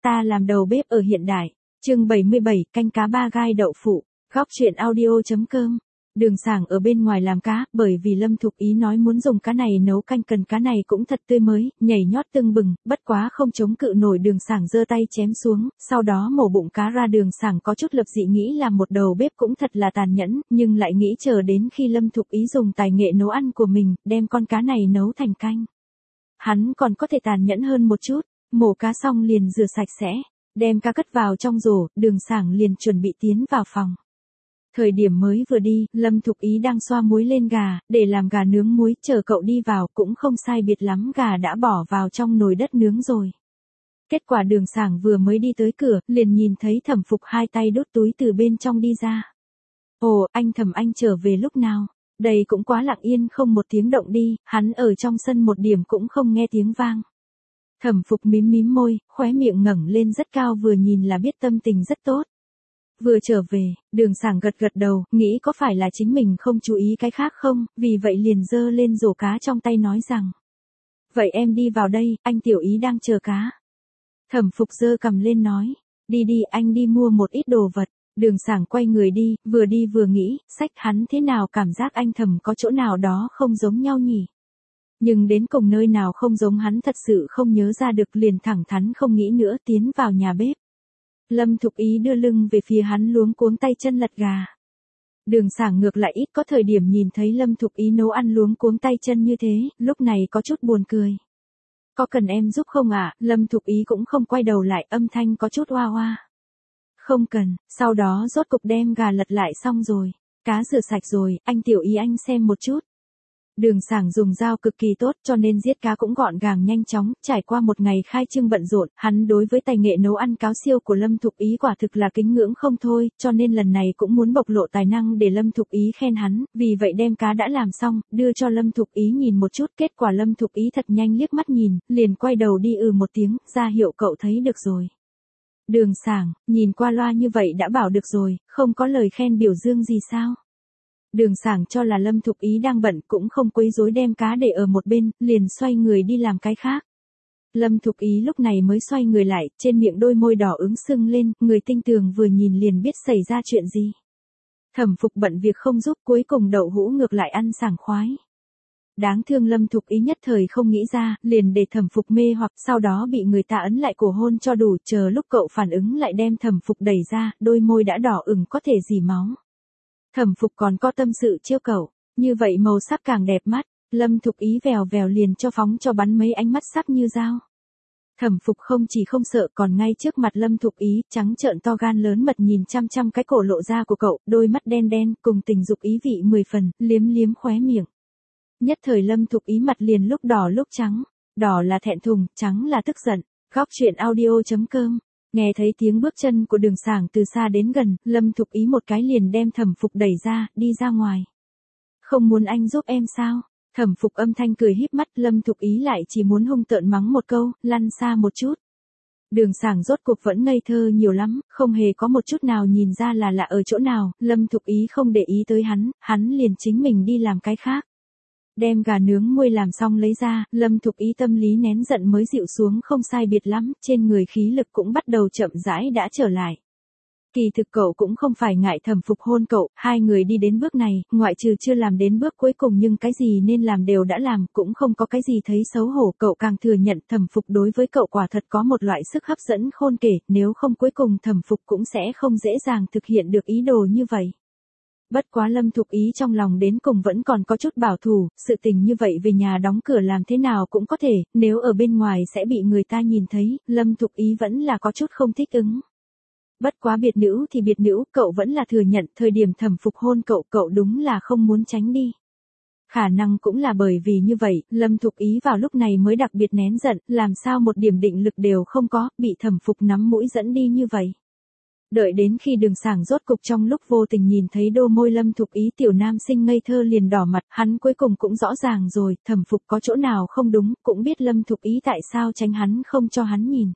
Ta làm đầu bếp ở hiện đại. Chương 77, canh cá ba gai đậu phụ. Góc truyện audio.com. Đường Sảng ở bên ngoài làm cá, bởi vì Lâm Thục Ý nói muốn dùng cá này nấu canh, cần cá này cũng thật tươi mới, nhảy nhót tưng bừng, bất quá không chống cự nổi. Đường Sảng giơ tay chém xuống, sau đó mổ bụng cá ra. Đường Sảng có chút lập dị, nghĩ làm một đầu bếp cũng thật là tàn nhẫn, nhưng lại nghĩ chờ đến khi Lâm Thục Ý dùng tài nghệ nấu ăn của mình, đem con cá này nấu thành canh, hắn còn có thể tàn nhẫn hơn một chút. Mổ cá xong liền rửa sạch sẽ, đem cá cất vào trong rổ, Đường Sảng liền chuẩn bị tiến vào phòng. Thời điểm mới vừa đi, Lâm Thục Ý đang xoa muối lên gà, để làm gà nướng muối, chờ cậu đi vào cũng không sai biệt lắm, gà đã bỏ vào trong nồi đất nướng rồi. Kết quả Đường Sảng vừa mới đi tới cửa, liền nhìn thấy Thẩm Phục hai tay đút túi từ bên trong đi ra. Ồ, anh Thẩm, anh trở về lúc nào? Đây cũng quá lặng yên không một tiếng động đi, hắn ở trong sân một điểm cũng không nghe tiếng vang. Thẩm Phục mím mím môi, khóe miệng ngẩng lên rất cao, vừa nhìn là biết tâm tình rất tốt. Vừa trở về, Đường Sảng gật gật đầu, nghĩ có phải là chính mình không chú ý cái khác không, vì vậy liền giơ lên rổ cá trong tay nói rằng. Vậy em đi vào đây, anh Tiểu Ý đang chờ cá. Thẩm Phục giơ cầm lên nói. Đi đi, anh đi mua một ít đồ vật. Đường Sảng quay người đi vừa nghĩ, sách hắn thế nào cảm giác anh Thẩm có chỗ nào đó không giống nhau nhỉ. Nhưng đến cùng nơi nào không giống hắn thật sự không nhớ ra được, liền thẳng thắn không nghĩ nữa tiến vào nhà bếp. Lâm Thục Ý đưa lưng về phía hắn, luống cuống tay chân lật gà. Đường Sảng ngược lại ít có thời điểm nhìn thấy Lâm Thục Ý nấu ăn luống cuống tay chân như thế, lúc này có chút buồn cười. Có cần em giúp không ạ? Lâm Thục Ý cũng không quay đầu lại, âm thanh có chút oa oa. Không cần, sau đó rốt cục đem gà lật lại xong rồi. Cá rửa sạch rồi, anh Tiểu Ý anh xem một chút. Đường Sảng dùng dao cực kỳ tốt, cho nên giết cá cũng gọn gàng nhanh chóng. Trải qua một ngày khai trương bận rộn, hắn đối với tài nghệ nấu ăn cao siêu của Lâm Thục Ý quả thực là kính ngưỡng không thôi, cho nên lần này cũng muốn bộc lộ tài năng để Lâm Thục Ý khen hắn, vì vậy đem cá đã làm xong, đưa cho Lâm Thục Ý nhìn một chút. Kết quả Lâm Thục Ý thật nhanh liếc mắt nhìn, liền quay đầu đi một tiếng, ra hiệu cậu thấy được rồi. Đường Sảng, nhìn qua loa như vậy đã bảo được rồi, không có lời khen biểu dương gì sao? Đường Sảng cho là Lâm Thục Ý đang bận, cũng không quấy rối, đem cá để ở một bên, liền xoay người đi làm cái khác. Lâm Thục Ý lúc này mới xoay người lại, trên miệng đôi môi đỏ ửng sưng lên, người tinh tường vừa nhìn liền biết xảy ra chuyện gì. Thẩm Phục bận việc không giúp, cuối cùng đậu hũ ngược lại ăn sảng khoái. Đáng thương Lâm Thục Ý nhất thời không nghĩ ra, liền để Thẩm Phục mê hoặc, sau đó bị người ta ấn lại cổ hôn cho đủ, chờ lúc cậu phản ứng lại đem Thẩm Phục đẩy ra, đôi môi đã đỏ ửng có thể rỉ máu. Thẩm Phục còn có tâm sự trêu cậu, như vậy màu sắc càng đẹp mắt. Lâm Thục Ý vèo vèo liền cho phóng cho bắn mấy ánh mắt sắc như dao. Thẩm Phục không chỉ không sợ, còn ngay trước mặt Lâm Thục Ý, trắng trợn to gan lớn mật nhìn chăm chăm cái cổ lộ ra của cậu, đôi mắt đen đen, cùng tình dục ý vị 10 phần, liếm liếm khóe miệng. Nhất thời Lâm Thục Ý mặt liền lúc đỏ lúc trắng, đỏ là thẹn thùng, trắng là tức giận. Góc truyện audio.com. Nghe thấy tiếng bước chân của Đường Sảng từ xa đến gần, Lâm Thục Ý một cái liền đem Thẩm Phục đẩy ra, đi ra ngoài. Không muốn anh giúp em sao? Thẩm Phục âm thanh cười híp mắt, Lâm Thục Ý lại chỉ muốn hung tợn mắng một câu, lăn xa một chút. Đường Sảng rốt cuộc vẫn ngây thơ nhiều lắm, không hề có một chút nào nhìn ra là lạ ở chỗ nào. Lâm Thục Ý không để ý tới hắn liền chính mình đi làm cái khác. Đem gà nướng muôi làm xong lấy ra, Lâm Thục Ý tâm lý nén giận mới dịu xuống không sai biệt lắm, trên người khí lực cũng bắt đầu chậm rãi đã trở lại. Kỳ thực cậu cũng không phải ngại Thẩm Phục hôn cậu, hai người đi đến bước này, ngoại trừ chưa làm đến bước cuối cùng, nhưng cái gì nên làm đều đã làm, cũng không có cái gì thấy xấu hổ. Cậu càng thừa nhận Thẩm Phục đối với cậu quả thật có một loại sức hấp dẫn khôn kể, nếu không cuối cùng Thẩm Phục cũng sẽ không dễ dàng thực hiện được ý đồ như vậy. Bất quá Lâm Thục Ý trong lòng đến cùng vẫn còn có chút bảo thủ, sự tình như vậy về nhà đóng cửa làm thế nào cũng có thể, nếu ở bên ngoài sẽ bị người ta nhìn thấy, Lâm Thục Ý vẫn là có chút không thích ứng. Bất quá biệt nữ thì biệt nữ, cậu vẫn là thừa nhận, thời điểm Thẩm Phục hôn cậu đúng là không muốn tránh đi. Khả năng cũng là bởi vì như vậy, Lâm Thục Ý vào lúc này mới đặc biệt nén giận, làm sao một điểm định lực đều không có, bị Thẩm Phục nắm mũi dẫn đi như vậy. Đợi đến khi Đường Sảng rốt cục trong lúc vô tình nhìn thấy đôi môi Lâm Thục Ý, tiểu nam sinh ngây thơ liền đỏ mặt, hắn cuối cùng cũng rõ ràng rồi, Thẩm Phục có chỗ nào không đúng, cũng biết Lâm Thục Ý tại sao tránh hắn không cho hắn nhìn.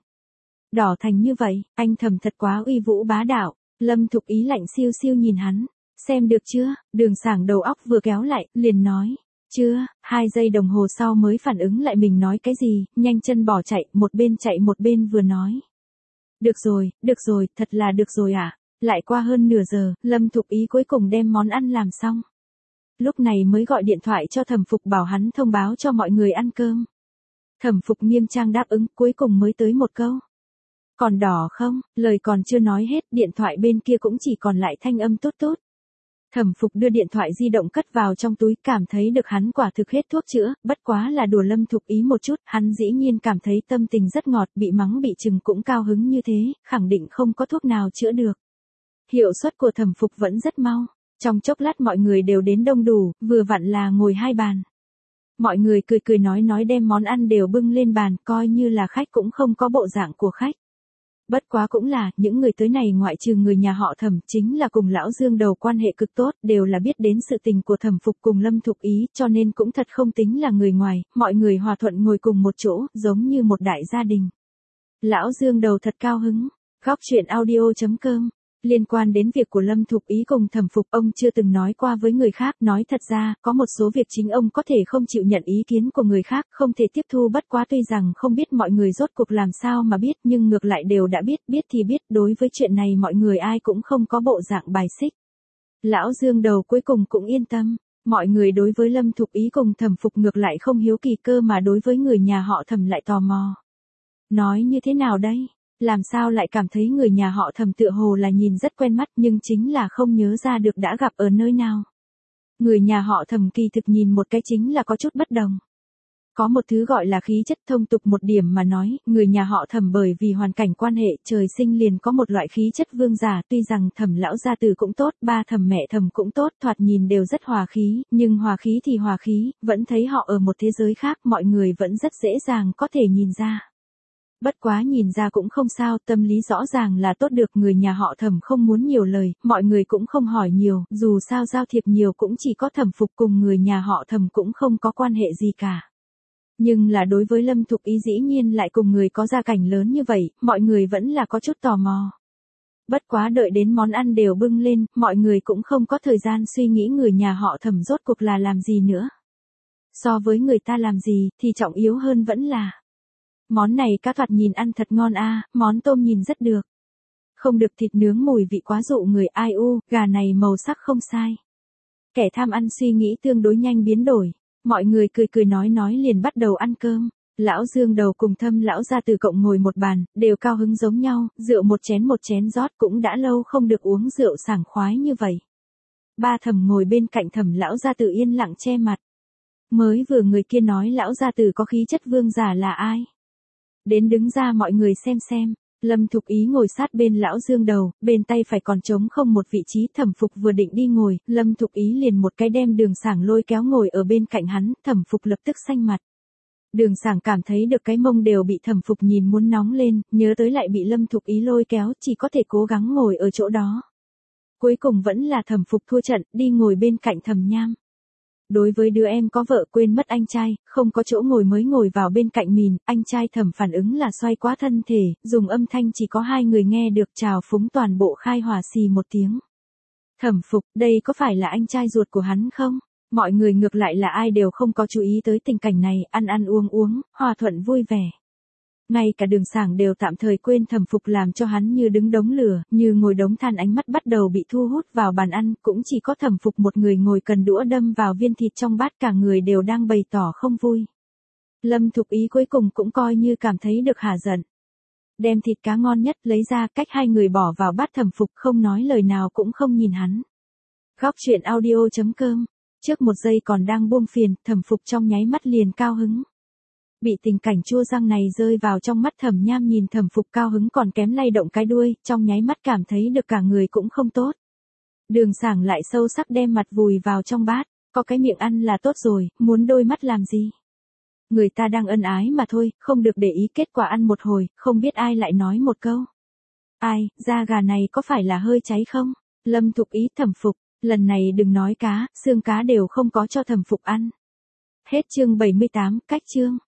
Đỏ thành như vậy, anh Thẩm thật quá uy vũ bá đạo. Lâm Thục Ý lạnh siêu siêu nhìn hắn, xem được chưa? Đường Sảng đầu óc vừa kéo lại, liền nói, chưa. 2 giây đồng hồ sau mới phản ứng lại mình nói cái gì, nhanh chân bỏ chạy một bên vừa nói. Được rồi, thật là được rồi ạ. Lại qua hơn nửa giờ, Lâm Thục Ý cuối cùng đem món ăn làm xong. Lúc này mới gọi điện thoại cho Thẩm Phục bảo hắn thông báo cho mọi người ăn cơm. Thẩm Phục nghiêm trang đáp ứng, cuối cùng mới tới một câu. Còn đỏ không? Lời còn chưa nói hết, điện thoại bên kia cũng chỉ còn lại thanh âm tốt tốt. Thẩm Phục đưa điện thoại di động cất vào trong túi, cảm thấy được hắn quả thực hết thuốc chữa, bất quá là đùa Lâm Thục Ý một chút, hắn dĩ nhiên cảm thấy tâm tình rất ngọt, bị mắng bị chừng cũng cao hứng như thế, khẳng định không có thuốc nào chữa được. Hiệu suất của Thẩm Phục vẫn rất mau, trong chốc lát mọi người đều đến đông đủ, vừa vặn là ngồi hai bàn. Mọi người cười nói đem món ăn đều bưng lên bàn, coi như là khách cũng không có bộ dạng của khách. Bất quá cũng là, những người tới này ngoại trừ người nhà họ Thẩm chính là cùng lão Dương Đầu quan hệ cực tốt, đều là biết đến sự tình của Thẩm Phục cùng Lâm Thục Ý, cho nên cũng thật không tính là người ngoài, mọi người hòa thuận ngồi cùng một chỗ, giống như một đại gia đình. Lão Dương Đầu thật cao hứng. Góc truyện audio.com. Liên quan đến việc của Lâm Thục Ý cùng Thẩm Phục, ông chưa từng nói qua với người khác, nói thật ra, có một số việc chính ông có thể không chịu nhận ý kiến của người khác, không thể tiếp thu, bất quá tuy rằng không biết mọi người rốt cuộc làm sao mà biết, nhưng ngược lại đều đã biết thì biết, đối với chuyện này mọi người ai cũng không có bộ dạng bài xích. Lão Dương Đầu cuối cùng cũng yên tâm, mọi người đối với Lâm Thục Ý cùng Thẩm Phục ngược lại không hiếu kỳ, cơ mà đối với người nhà họ Thẩm lại tò mò. Nói như thế nào đây? Làm sao lại cảm thấy người nhà họ Thẩm tựa hồ là nhìn rất quen mắt, nhưng chính là không nhớ ra được đã gặp ở nơi nào. Người nhà họ Thẩm kỳ thực nhìn một cái chính là có chút bất đồng. Có một thứ gọi là khí chất, thông tục một điểm mà nói, người nhà họ Thẩm bởi vì hoàn cảnh quan hệ trời sinh liền có một loại khí chất vương giả, tuy rằng Thẩm lão gia tử cũng tốt, ba Thẩm mẹ Thẩm cũng tốt, thoạt nhìn đều rất hòa khí, nhưng hòa khí thì hòa khí, vẫn thấy họ ở một thế giới khác, mọi người vẫn rất dễ dàng có thể nhìn ra. Bất quá nhìn ra cũng không sao, tâm lý rõ ràng là tốt được, người nhà họ Thẩm không muốn nhiều lời, mọi người cũng không hỏi nhiều, dù sao giao thiệp nhiều cũng chỉ có Thẩm Phục cùng người nhà họ Thẩm cũng không có quan hệ gì cả. Nhưng là đối với Lâm Thục Ý dĩ nhiên lại cùng người có gia cảnh lớn như vậy, mọi người vẫn là có chút tò mò. Bất quá đợi đến món ăn đều bưng lên, mọi người cũng không có thời gian suy nghĩ người nhà họ Thẩm rốt cuộc là làm gì nữa. So với người ta làm gì, thì trọng yếu hơn vẫn là món này cá thoạt nhìn ăn thật ngon a, món tôm nhìn rất được. Không được, thịt nướng mùi vị quá dụ người, ai u, gà này màu sắc không sai. Kẻ tham ăn suy nghĩ tương đối nhanh biến đổi, mọi người cười nói liền bắt đầu ăn cơm. Lão Dương Đầu cùng Thâm lão gia tử cộng ngồi một bàn, đều cao hứng giống nhau, rượu một chén rót, cũng đã lâu không được uống rượu sảng khoái như vậy. Ba Thẩm ngồi bên cạnh Thẩm lão gia tử yên lặng che mặt. Mới vừa người kia nói lão gia tử có khí chất vương giả là ai? Đến đứng ra mọi người xem. Lâm Thục Ý ngồi sát bên lão Dương Đầu, bên tay phải còn trống không một vị trí, Thẩm Phục vừa định đi ngồi, Lâm Thục Ý liền một cái đem Đường Sảng lôi kéo ngồi ở bên cạnh hắn, Thẩm Phục lập tức xanh mặt. Đường Sảng cảm thấy được cái mông đều bị Thẩm Phục nhìn muốn nóng lên, nhớ tới lại bị Lâm Thục Ý lôi kéo, chỉ có thể cố gắng ngồi ở chỗ đó. Cuối cùng vẫn là Thẩm Phục thua trận, đi ngồi bên cạnh Thẩm Nham. Đối với đứa em có vợ quên mất anh trai, không có chỗ ngồi mới ngồi vào bên cạnh mình, anh trai Thẩm phản ứng là xoay quá thân thể, dùng âm thanh chỉ có hai người nghe được, trào phúng toàn bộ khai hỏa xì một tiếng. Thẩm Phục, đây có phải là anh trai ruột của hắn không? Mọi người ngược lại là ai đều không có chú ý tới tình cảnh này, ăn uống, hòa thuận vui vẻ. Ngay cả Đường Sảng đều tạm thời quên Thẩm Phục làm cho hắn như đứng đống lửa, như ngồi đống than, ánh mắt bắt đầu bị thu hút vào bàn ăn, cũng chỉ có Thẩm Phục một người ngồi cần đũa đâm vào viên thịt trong bát, cả người đều đang bày tỏ không vui. Lâm Thục Ý cuối cùng cũng coi như cảm thấy được hả giận. Đem thịt cá ngon nhất lấy ra, cách hai người bỏ vào bát, Thẩm Phục không nói lời nào cũng không nhìn hắn. Góc truyện audio.com. Trước một giây còn đang buông phiền, Thẩm Phục trong nháy mắt liền cao hứng. Bị tình cảnh chua răng này rơi vào trong mắt Thẩm Nham, nhìn Thẩm Phục cao hứng còn kém lay động cái đuôi, trong nháy mắt cảm thấy được cả người cũng không tốt. Đường Sảng lại sâu sắc đem mặt vùi vào trong bát, có cái miệng ăn là tốt rồi, muốn đôi mắt làm gì? Người ta đang ân ái mà thôi, không được để ý, kết quả ăn một hồi, không biết ai lại nói một câu. Ai, da gà này có phải là hơi cháy không? Lâm Thục Ý, Thẩm Phục, lần này đừng nói cá, xương cá đều không có cho Thẩm Phục ăn. Hết chương 78, cách chương.